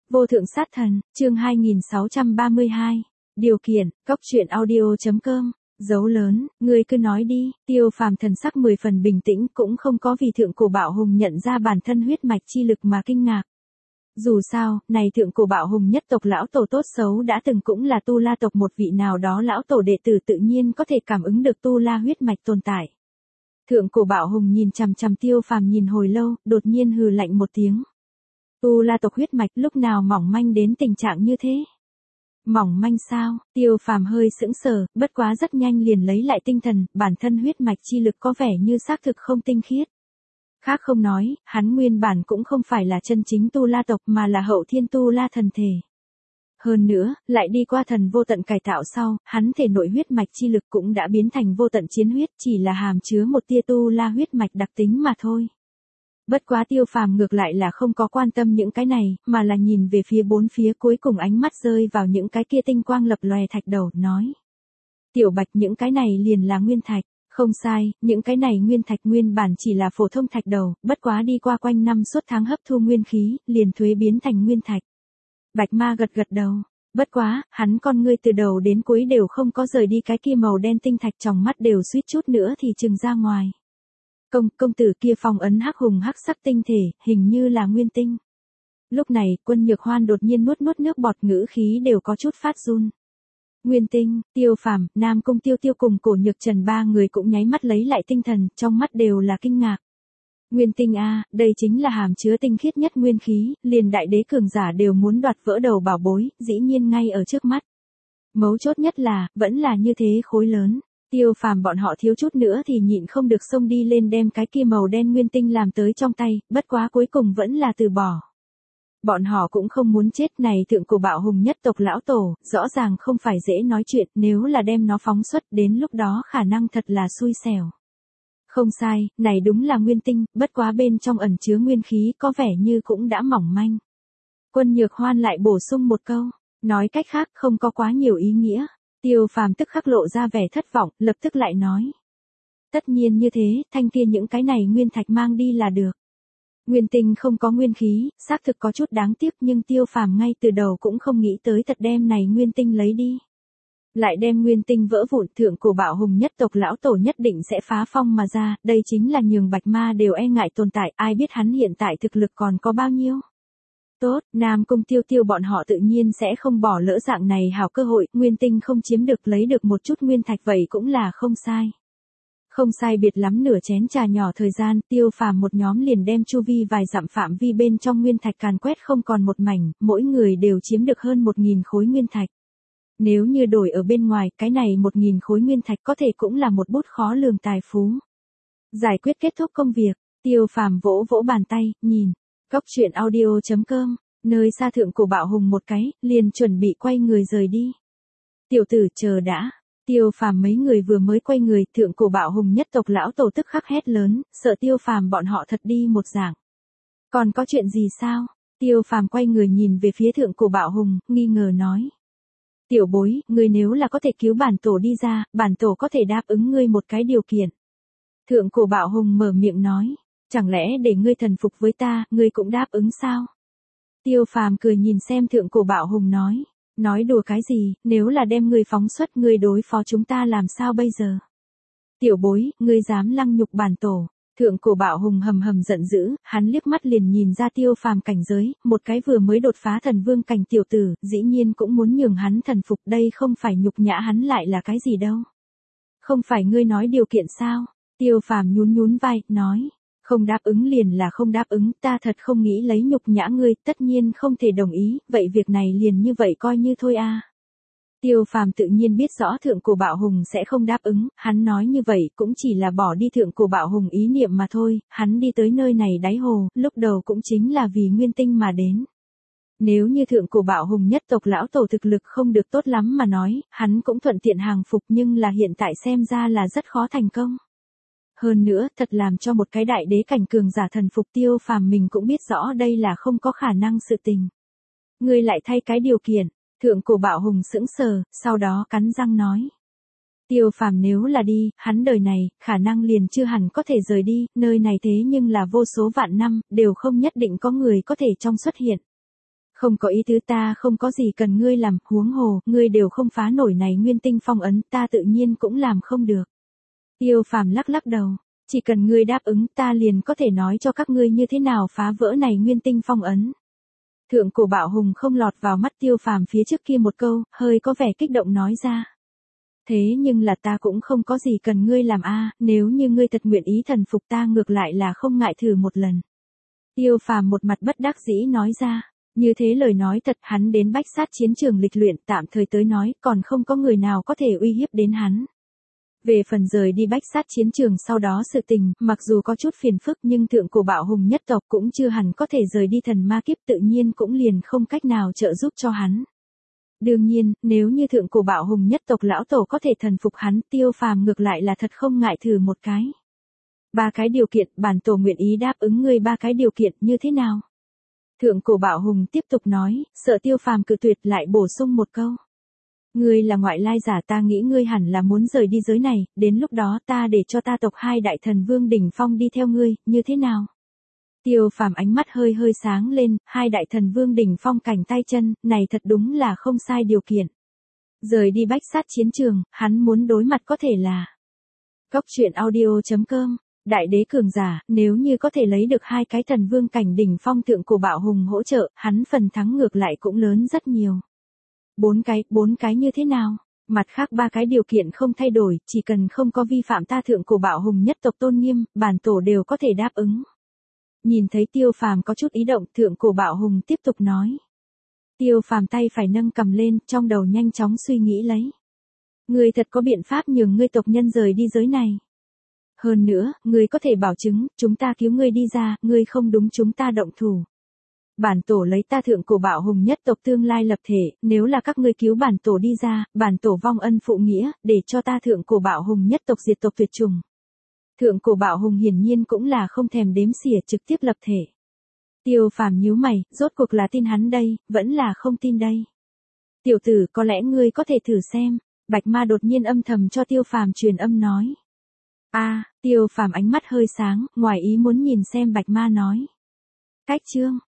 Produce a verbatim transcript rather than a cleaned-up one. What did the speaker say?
Vô thượng sát thần, chương hai nghìn sáu trăm ba mươi hai. Điều kiện, cốc truyện audio.com. Dấu lớn, ngươi cứ nói đi. Tiêu Phàm thần sắc mười phần bình tĩnh, cũng không có vì thượng cổ bạo hùng nhận ra bản thân huyết mạch chi lực mà kinh ngạc. Dù sao, này thượng cổ bạo hùng nhất tộc lão tổ tốt xấu đã từng cũng là Tu La tộc một vị nào đó lão tổ đệ tử, tự nhiên có thể cảm ứng được Tu La huyết mạch tồn tại. Thượng cổ bạo hùng nhìn chằm chằm Tiêu Phàm nhìn hồi lâu, đột nhiên hừ lạnh một tiếng. Tu La tộc huyết mạch lúc nào mỏng manh đến tình trạng như thế? Mỏng manh sao? Tiêu Phàm hơi sững sờ, bất quá rất nhanh liền lấy lại tinh thần, bản thân huyết mạch chi lực có vẻ như xác thực không tinh khiết. Khác không nói, hắn nguyên bản cũng không phải là chân chính Tu La tộc mà là hậu thiên Tu La thần thể. Hơn nữa, lại đi qua thần vô tận cải tạo sau, hắn thể nội huyết mạch chi lực cũng đã biến thành vô tận chiến huyết, chỉ là hàm chứa một tia Tu La huyết mạch đặc tính mà thôi. Bất quá Tiêu Phàm ngược lại là không có quan tâm những cái này, mà là nhìn về phía bốn phía, cuối cùng ánh mắt rơi vào những cái kia tinh quang lập lòe thạch đầu, nói. Tiểu Bạch, những cái này liền là nguyên thạch. Không sai, những cái này nguyên thạch nguyên bản chỉ là phổ thông thạch đầu, bất quá đi qua quanh năm suốt tháng hấp thu nguyên khí, liền thuế biến thành nguyên thạch. Bạch Ma gật gật đầu. Bất quá, hắn con ngươi từ đầu đến cuối đều không có rời đi cái kia màu đen tinh thạch, trong mắt đều suýt chút nữa thì trừng ra ngoài. Công, công tử kia phong ấn hắc hùng hắc sắc tinh thể, hình như là nguyên tinh. Lúc này, Quân Nhược Hoan đột nhiên nuốt nuốt nước bọt, ngữ khí đều có chút phát run. Nguyên tinh, Tiêu Phàm, Nam Cung Tiêu Tiêu cùng Cổ Nhược Trần ba người cũng nháy mắt lấy lại tinh thần, trong mắt đều là kinh ngạc. Nguyên tinh a, đây chính là hàm chứa tinh khiết nhất nguyên khí, liền đại đế cường giả đều muốn đoạt vỡ đầu bảo bối, dĩ nhiên ngay ở trước mắt. Mấu chốt nhất là, vẫn là như thế khối lớn. Tiêu Phàm bọn họ thiếu chút nữa thì nhịn không được xông đi lên đem cái kia màu đen nguyên tinh làm tới trong tay, bất quá cuối cùng vẫn là từ bỏ. Bọn họ cũng không muốn chết, này thượng cổ bạo hùng nhất tộc lão tổ, rõ ràng không phải dễ nói chuyện, nếu là đem nó phóng xuất đến lúc đó khả năng thật là xui xẻo. Không sai, này đúng là nguyên tinh, bất quá bên trong ẩn chứa nguyên khí có vẻ như cũng đã mỏng manh. Quân Nhược Hoan lại bổ sung một câu, nói cách khác không có quá nhiều ý nghĩa. Tiêu Phàm tức khắc lộ ra vẻ thất vọng, lập tức lại nói. Tất nhiên như thế, thanh kia những cái này nguyên thạch mang đi là được. Nguyên tinh không có nguyên khí, xác thực có chút đáng tiếc, nhưng Tiêu Phàm ngay từ đầu cũng không nghĩ tới thật đem này nguyên tinh lấy đi. Lại đem nguyên tinh vỡ vụn, thượng cổ bạo hùng nhất tộc lão tổ nhất định sẽ phá phong mà ra, đây chính là nhường Bạch Ma đều e ngại tồn tại, ai biết hắn hiện tại thực lực còn có bao nhiêu. Tốt, Nam Cung Tiêu Tiêu bọn họ tự nhiên sẽ không bỏ lỡ dạng này hảo cơ hội, nguyên tinh không chiếm được lấy được một chút nguyên thạch vậy cũng là không sai. Không sai biệt lắm nửa chén trà nhỏ thời gian, Tiêu Phàm một nhóm liền đem chu vi vài dặm phạm vi bên trong nguyên thạch càn quét không còn một mảnh, mỗi người đều chiếm được hơn một nghìn khối nguyên thạch. Nếu như đổi ở bên ngoài, cái này một nghìn khối nguyên thạch có thể cũng là một bút khó lường tài phú. Giải quyết kết thúc công việc, Tiêu Phàm vỗ vỗ bàn tay, nhìn. Cốc truyện audio.com, nơi xa thượng cổ bạo hùng một cái, liền chuẩn bị quay người rời đi. Tiểu tử chờ đã, Tiêu Phàm mấy người vừa mới quay người, thượng cổ bạo hùng nhất tộc lão tổ tức khắc hét lớn, sợ Tiêu Phàm bọn họ thật đi một dạng. Còn có chuyện gì sao? Tiêu Phàm quay người nhìn về phía thượng cổ bạo hùng, nghi ngờ nói. Tiểu bối, ngươi nếu là có thể cứu bản tổ đi ra, bản tổ có thể đáp ứng ngươi một cái điều kiện. Thượng cổ bạo hùng mở miệng nói. Chẳng lẽ để ngươi thần phục với ta, ngươi cũng đáp ứng sao? Tiêu Phàm cười nhìn xem thượng cổ bạo hùng nói. Nói đùa cái gì, nếu là đem ngươi phóng xuất, ngươi đối phó chúng ta làm sao bây giờ? Tiểu bối, ngươi dám lăng nhục bản tổ. Thượng cổ bạo hùng hầm hầm giận dữ, hắn liếc mắt liền nhìn ra Tiêu Phàm cảnh giới, một cái vừa mới đột phá thần vương cảnh tiểu tử, dĩ nhiên cũng muốn nhường hắn thần phục, đây không phải nhục nhã hắn lại là cái gì đâu. Không phải ngươi nói điều kiện sao? Tiêu Phàm nhún nhún vai, nói. Không đáp ứng liền là không đáp ứng, ta thật không nghĩ lấy nhục nhã ngươi, tất nhiên không thể đồng ý, vậy việc này liền như vậy coi như thôi a. Tiêu Phàm tự nhiên biết rõ thượng cổ bạo hùng sẽ không đáp ứng, hắn nói như vậy cũng chỉ là bỏ đi thượng cổ bạo hùng ý niệm mà thôi, hắn đi tới nơi này đáy hồ, lúc đầu cũng chính là vì nguyên tinh mà đến. Nếu như thượng cổ bạo hùng nhất tộc lão tổ thực lực không được tốt lắm mà nói, hắn cũng thuận tiện hàng phục, nhưng là hiện tại xem ra là rất khó thành công. Hơn nữa, thật làm cho một cái đại đế cảnh cường giả thần phục, Tiêu Phàm mình cũng biết rõ đây là không có khả năng sự tình. Ngươi lại thay cái điều kiện, thượng cổ bạo hùng sững sờ, sau đó cắn răng nói. Tiêu Phàm nếu là đi, hắn đời này, khả năng liền chưa hẳn có thể rời đi, nơi này thế nhưng là vô số vạn năm, đều không nhất định có người có thể trong xuất hiện. Không có ý tứ, ta không có gì cần ngươi làm, huống hồ, ngươi đều không phá nổi này nguyên tinh phong ấn, ta tự nhiên cũng làm không được. Tiêu Phàm lắc lắc đầu, chỉ cần ngươi đáp ứng ta liền có thể nói cho các ngươi như thế nào phá vỡ này nguyên tinh phong ấn. Thượng cổ bạo hùng không lọt vào mắt Tiêu Phàm phía trước kia một câu, hơi có vẻ kích động nói ra. Thế nhưng là ta cũng không có gì cần ngươi làm a, nếu như ngươi thật nguyện ý thần phục ta ngược lại là không ngại thử một lần. Tiêu Phàm một mặt bất đắc dĩ nói ra, như thế lời nói thật hắn đến bách sát chiến trường lịch luyện tạm thời tới nói còn không có người nào có thể uy hiếp đến hắn. Về phần rời đi bách sát chiến trường sau đó sự tình, mặc dù có chút phiền phức nhưng thượng cổ bạo hùng nhất tộc cũng chưa hẳn có thể rời đi thần ma kiếp tự nhiên cũng liền không cách nào trợ giúp cho hắn. Đương nhiên, nếu như thượng cổ bạo hùng nhất tộc lão tổ có thể thần phục hắn, Tiêu Phàm ngược lại là thật không ngại thử một cái. Ba cái điều kiện, bản tổ nguyện ý đáp ứng ngươi ba cái điều kiện như thế nào? Thượng cổ bạo hùng tiếp tục nói, sợ Tiêu Phàm cự tuyệt lại bổ sung một câu. Ngươi là ngoại lai giả, ta nghĩ ngươi hẳn là muốn rời đi giới này, đến lúc đó ta để cho ta tộc hai đại thần vương đỉnh phong đi theo ngươi, như thế nào? Tiêu Phàm ánh mắt hơi hơi sáng lên, hai đại thần vương đỉnh phong cảnh tay chân, này thật đúng là không sai điều kiện. Rời đi bách sát chiến trường, hắn muốn đối mặt có thể là Cốc truyện audio chấm com, đại đế cường giả, nếu như có thể lấy được hai cái thần vương cảnh đỉnh phong thượng cổ bạo hùng hỗ trợ, hắn phần thắng ngược lại cũng lớn rất nhiều. Bốn cái, bốn cái như thế nào? Mặt khác ba cái điều kiện không thay đổi, chỉ cần không có vi phạm ta thượng cổ bạo hùng nhất tộc tôn nghiêm, bản tổ đều có thể đáp ứng. Nhìn thấy Tiêu Phàm có chút ý động, thượng cổ bạo hùng tiếp tục nói. Tiêu Phàm tay phải nâng cầm lên, trong đầu nhanh chóng suy nghĩ lấy. Ngươi thật có biện pháp nhường ngươi tộc nhân rời đi giới này. Hơn nữa, ngươi có thể bảo chứng, chúng ta cứu ngươi đi ra, ngươi không đúng chúng ta động thủ. Bản tổ lấy ta thượng cổ bạo hùng nhất tộc tương lai lập thể, nếu là các ngươi cứu bản tổ đi ra, bản tổ vong ân phụ nghĩa, để cho ta thượng cổ bạo hùng nhất tộc diệt tộc tuyệt chủng. Thượng cổ bạo hùng hiển nhiên cũng là không thèm đếm xỉa trực tiếp lập thể. Tiêu Phàm nhíu mày, rốt cuộc là tin hắn đây, vẫn là không tin đây. Tiểu tử, có lẽ ngươi có thể thử xem. Bạch Ma đột nhiên âm thầm cho Tiêu Phàm truyền âm nói. A, à, Tiêu Phàm ánh mắt hơi sáng, ngoài ý muốn nhìn xem Bạch Ma nói. Cách chương